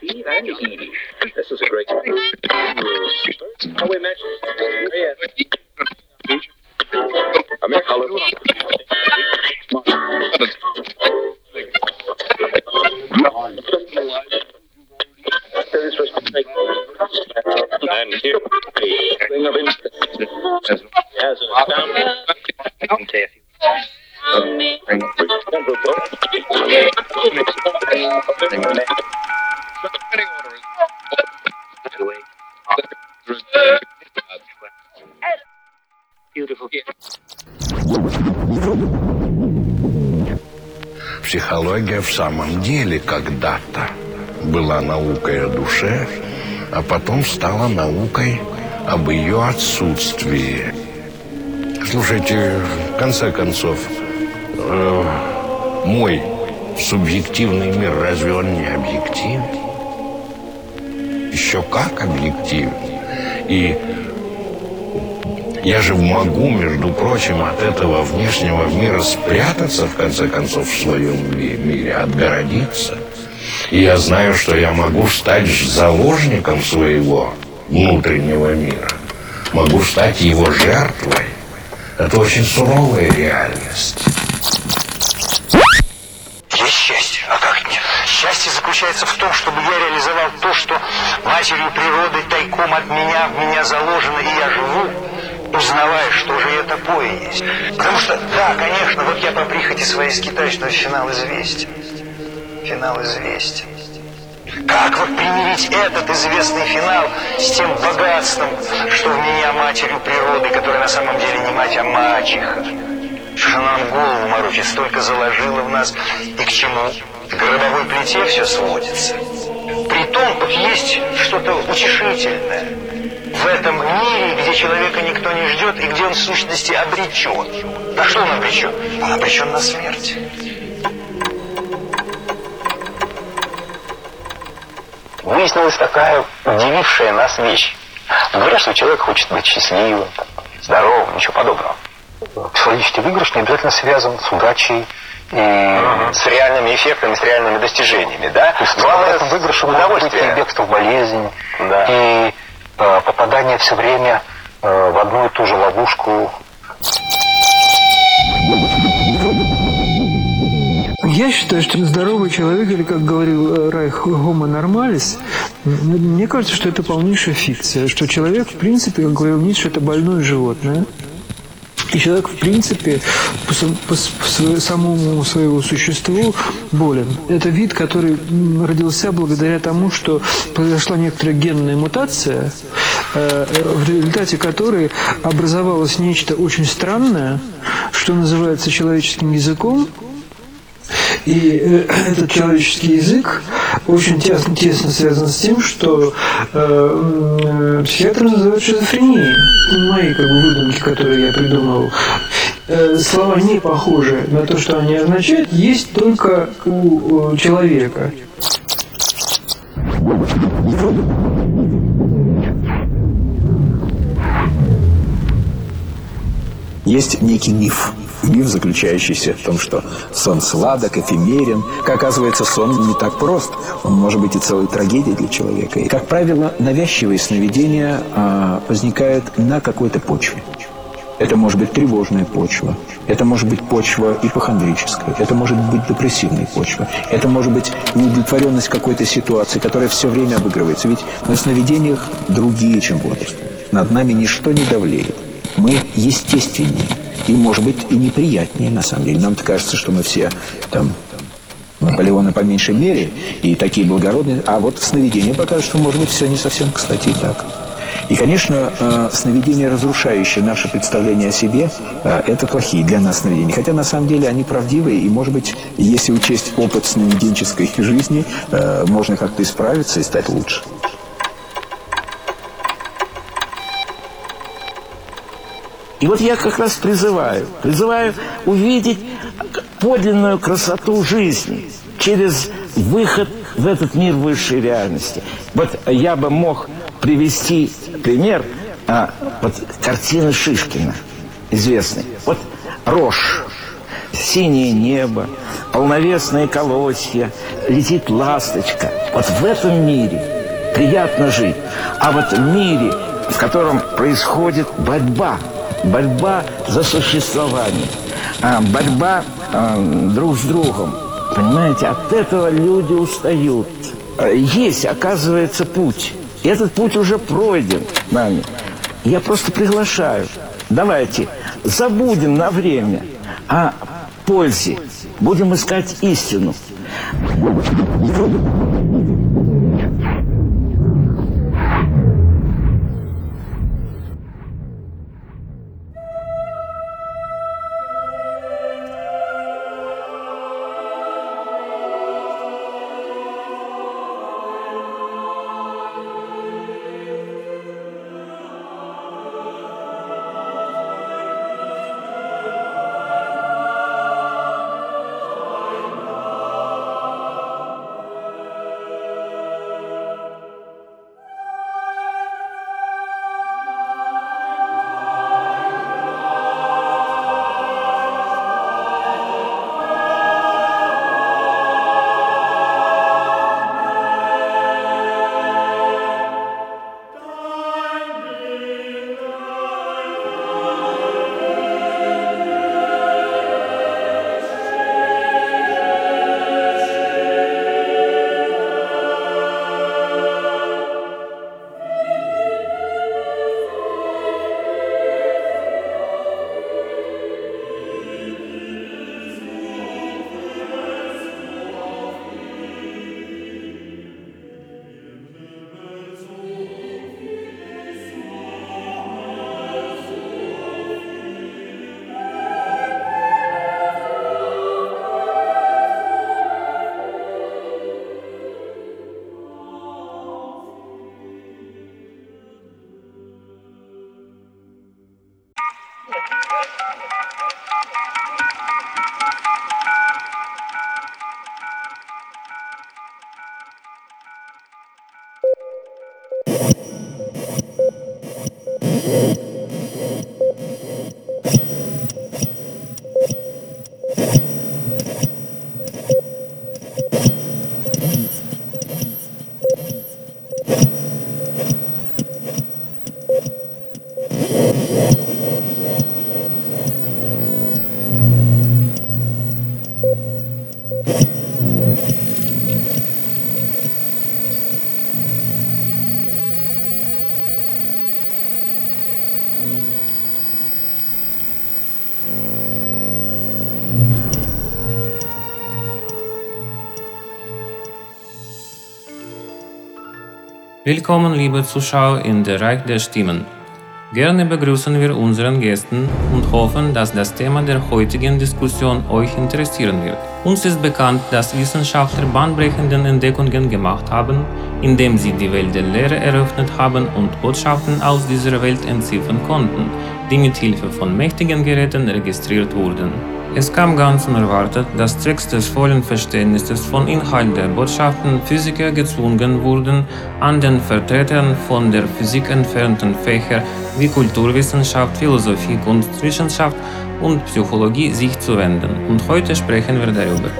This is a great how we met. Психология в самом деле когда-то была наукой о душе, а потом стала наукой об ее отсутствии. Слушайте, в конце концов, мой субъективный мир, разве он не объективен? Еще как объективен. И я же могу, между прочим, от этого внешнего мира спрятаться, в конце концов, в своем мире, отгородиться. И я знаю, что я могу стать заложником своего внутреннего мира. Могу стать его жертвой. Это очень суровая реальность. Есть счастье, а как нет? Счастье заключается в том, чтобы я реализовал то, что матерью природы тайком от меня, в меня заложено, и я живу, узнавая, что же это такое есть. Потому что, да, конечно, вот я по прихоти своей скитаюсь, но финал известен. Финал известен. Как вот примирить этот известный финал с тем богатством, что в меня матерью природы, которая на самом деле не мать, а мачеха? Что же она нам голову морочит, столько заложила в нас, и к чему? К гробовой плите все сводится. Притом тут есть что-то утешительное. В этом мире, где человека никто не ждет, и где он в сущности обречен. На что он обречен? Он обречен на смерть. Выяснилась такая удивившая нас вещь. Говорят, что человек хочет быть счастливым, здоровым, ничего подобного. Психологический выигрыш не обязательно связан с удачей и с реальными эффектами, с реальными достижениями, да? Главное, выигрыш удовольствие, бегство в болезнь, да. И попадание все время в одну и ту же ловушку. Я считаю, что здоровый человек, или, как говорил Райх, homo normalis, мне кажется, что это полнейшая фикция, что человек, в принципе, как говорил Ницше, это больное животное. И человек, в принципе, по самому своему существу болен. Это вид, который родился благодаря тому, что произошла некоторая генная мутация, в результате которой образовалось нечто очень странное, что называется человеческим языком. И этот человеческий язык очень тесно связан с тем, что психиатры называют шизофренией. Мои выдумки, которые я придумал, слова не похожи на то, что они означают, есть только у человека. Есть некий миф. Миф, заключающийся в том, что сон сладок, эфемерен. Как оказывается, сон не так прост. Он может быть и целой трагедией для человека. И, как правило, навязчивые сновидения возникают на какой-то почве. Это может быть тревожная почва. Это может быть почва ипохондрическая. Это может быть депрессивная почва. Это может быть неудовлетворенность какой-то ситуации, которая все время обыгрывается. Ведь на сновидениях другие, чем возраст. Над нами ничто не давлеет. Мы естественнее. И, может быть, и неприятнее, на самом деле. Нам-то кажется, что мы все там Наполеоны по меньшей мере и такие благородные. А вот сновидения покажут, что, может быть, все не совсем, кстати, и так. И, конечно, сновидения, разрушающие наше представление о себе, это плохие для нас сновидения. Хотя, на самом деле, они правдивые. И, может быть, если учесть опыт сновиденческой жизни, можно как-то исправиться и стать лучше. И вот я как раз призываю увидеть подлинную красоту жизни через выход в этот мир высшей реальности. Вот я бы мог привести пример вот картины Шишкина, известной. Вот рожь. синее небо, полновесные колосья, летит ласточка. Вот в этом мире приятно жить. А вот в мире, в котором происходит борьба за существование, борьба друг с другом, понимаете, от этого люди устают. Есть, оказывается, путь. И этот путь уже пройден нами. Я просто приглашаю. Давайте забудем на время о пользе. Будем искать истину. Willkommen, liebe Zuschauer in der Reich der Stimmen. Gerne begrüßen wir unseren Gästen und hoffen, dass das Thema der heutigen Diskussion euch interessieren wird. Uns ist bekannt, dass Wissenschaftler bahnbrechende Entdeckungen gemacht haben, indem sie die Welt der Lehre eröffnet haben und Botschaften aus dieser Welt entziffern konnten, die mit Hilfe von mächtigen Geräten registriert wurden. Es kam ganz unerwartet, dass zwecks des vollen Verständnisses von Inhalt der Botschaften Physiker gezwungen wurden, an den Vertretern von der Physik entfernten Fächer wie Kulturwissenschaft, Philosophie, Kunstwissenschaft und Psychologie sich zu wenden. Und heute sprechen wir darüber.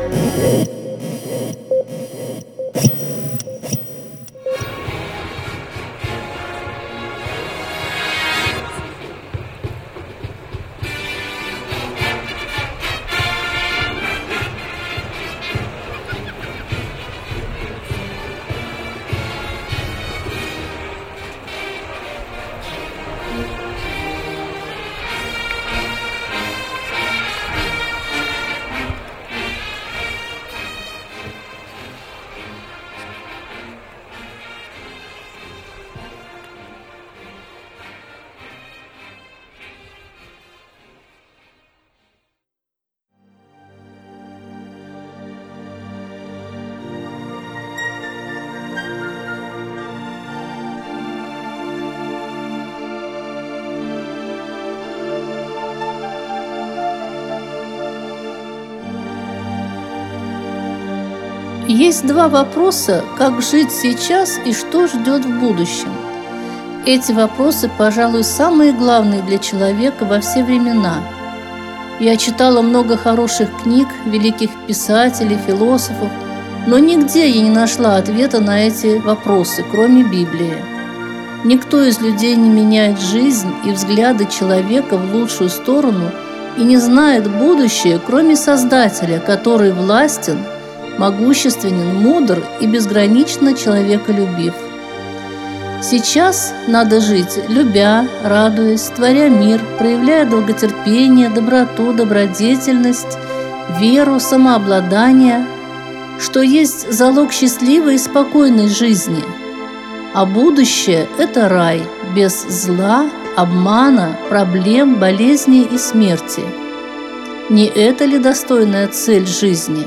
Есть два вопроса: как жить сейчас и что ждет в будущем. Эти вопросы, пожалуй, самые главные для человека во все времена. Я читала много хороших книг, великих писателей, философов, но нигде я не нашла ответа на эти вопросы, кроме Библии. Никто из людей не меняет жизнь и взгляды человека в лучшую сторону и не знает будущее, кроме Создателя, который властен, могущественен, мудр и безгранично человеколюбив. Сейчас надо жить, любя, радуясь, творя мир, проявляя долготерпение, доброту, добродетельность, веру, самообладание, что есть залог счастливой и спокойной жизни. А будущее – это рай, без зла, обмана, проблем, болезней и смерти. Не это ли достойная цель жизни?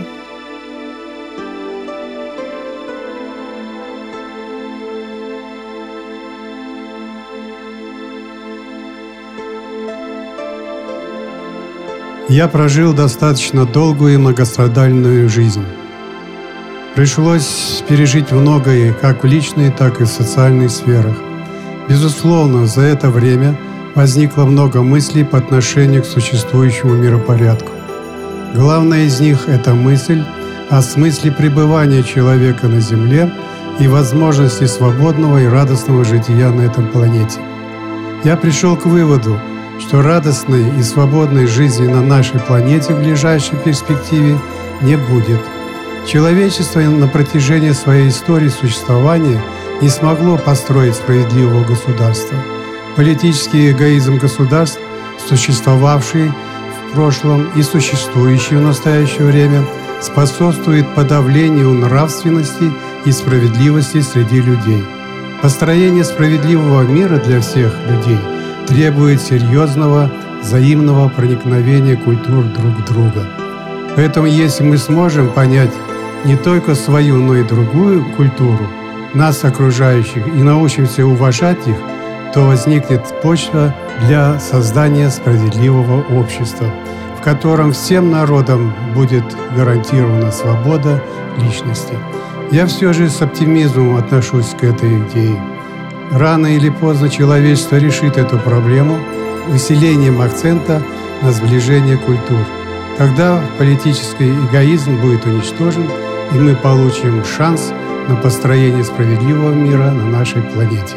Я прожил достаточно долгую и многострадальную жизнь. Пришлось пережить многое как в личной, так и в социальных сферах. Безусловно, за это время возникло много мыслей по отношению к существующему миропорядку. Главная из них – это мысль о смысле пребывания человека на Земле и возможности свободного и радостного жития на этом планете. Я пришел к выводу, что радостной и свободной жизни на нашей планете в ближайшей перспективе не будет. Человечество на протяжении своей истории существования не смогло построить справедливого государства. Политический эгоизм государств, существовавший в прошлом и существующий в настоящее время, способствует подавлению нравственности и справедливости среди людей. Построение справедливого мира для всех людей требует серьезного взаимного проникновения культур друг в друга. Поэтому если мы сможем понять не только свою, но и другую культуру, нас окружающих, и научимся уважать их, то возникнет почва для создания справедливого общества, в котором всем народам будет гарантирована свобода личности. Я все же с оптимизмом отношусь к этой идее. Рано или поздно человечество решит эту проблему усилением акцента на сближение культур. Тогда политический эгоизм будет уничтожен, и мы получим шанс на построение справедливого мира на нашей планете.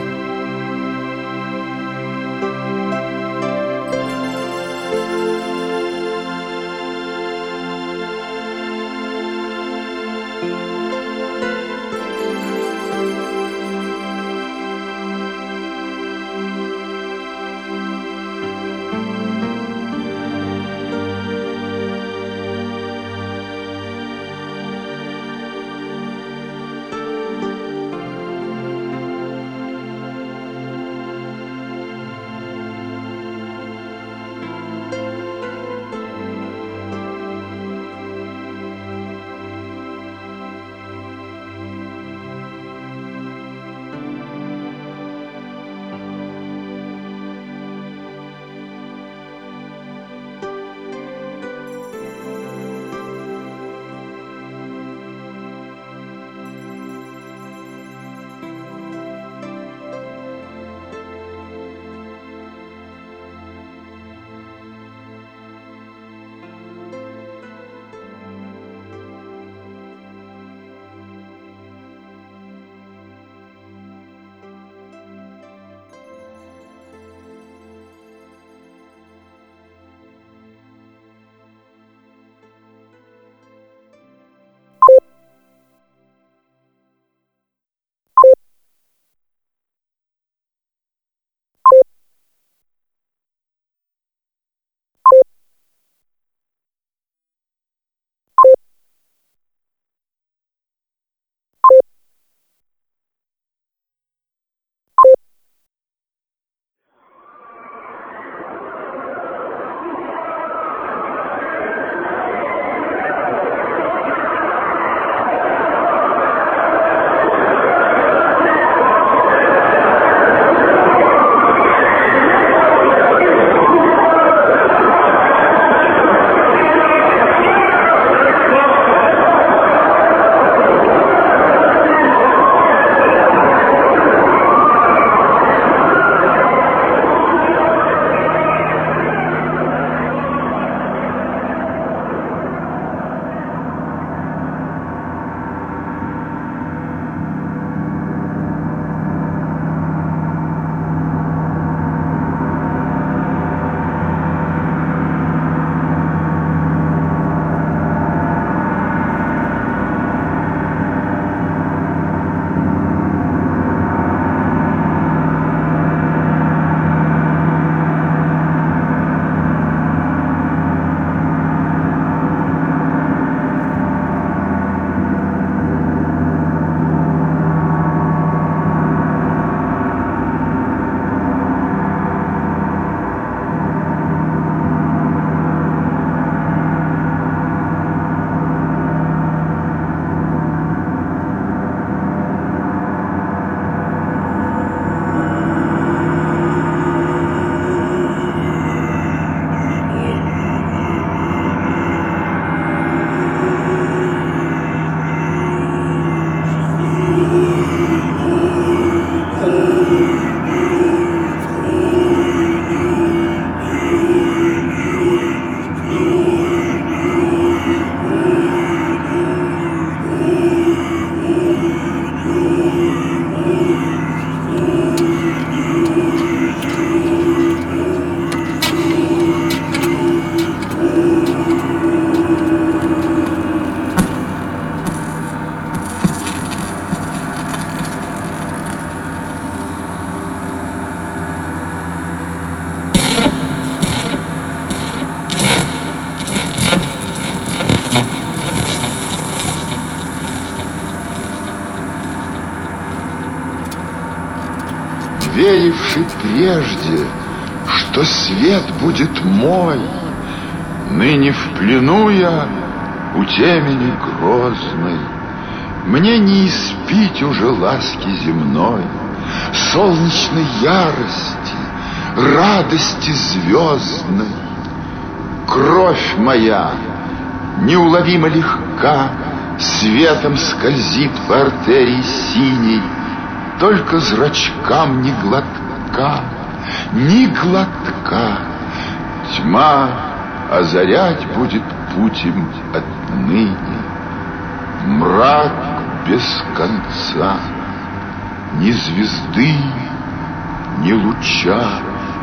веривший прежде, что свет будет мой, ныне в плену я у темени грозной. Мне не испить уже ласки земной, солнечной ярости, радости звездной. Кровь моя неуловимо легка, светом скользит по артерии синей, только зрачкам ни глотка, ни глотка. Тьма озарять будет путь им отныне, мрак без конца, ни звезды, ни луча,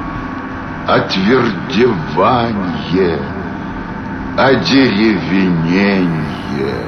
отвердевание, одеревенение.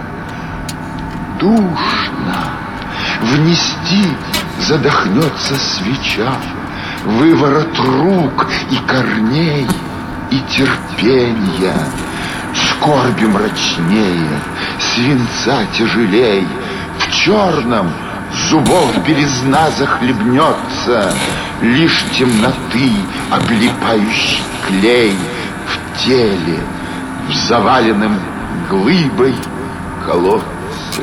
Душно внести задохнется свеча, выворот рук и корней, и терпенья. Скорби мрачнее, свинца тяжелей, в черном зубов белизна захлебнется, лишь темноты облипающий клей в теле, в заваленном глыбой колодце.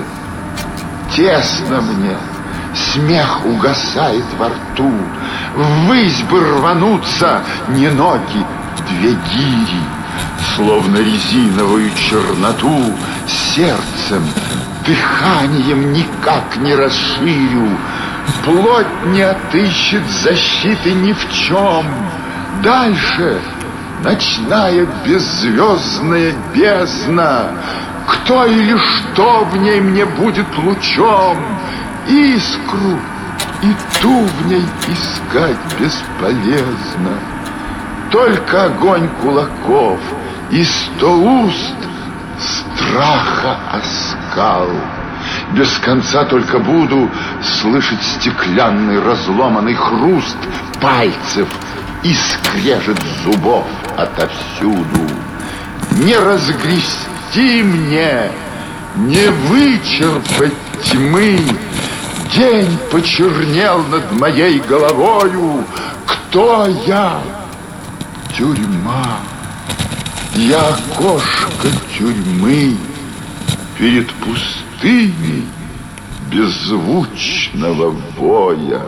Тесно мне, смех угасает во рту, ввысь бы рвануться не ноги, две гири, словно резиновую черноту, сердцем, дыханием никак не расширю, плоть не отыщет защиты ни в чем. Дальше ночная беззвездная бездна, кто или что в ней мне будет лучом, искру и ту в ней искать бесполезно. Только огонь кулаков и 100 уст страха оскал. Без конца только буду слышать стеклянный разломанный хруст пальцев и скрежет зубов отовсюду. Не разгрести мне, не вычерпать тьмы. День почернел над моей головою. Кто я? Тюрьма. Я окошко тюрьмы перед пустыней беззвучного воя.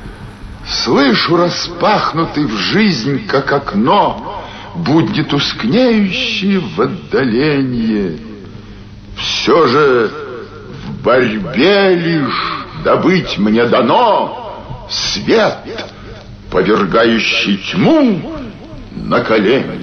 Слышу распахнутый в жизнь, как окно, будни тускнеющие в отдалении. Все же в борьбе лишь добыть мне дано свет, повергающий тьму на колени.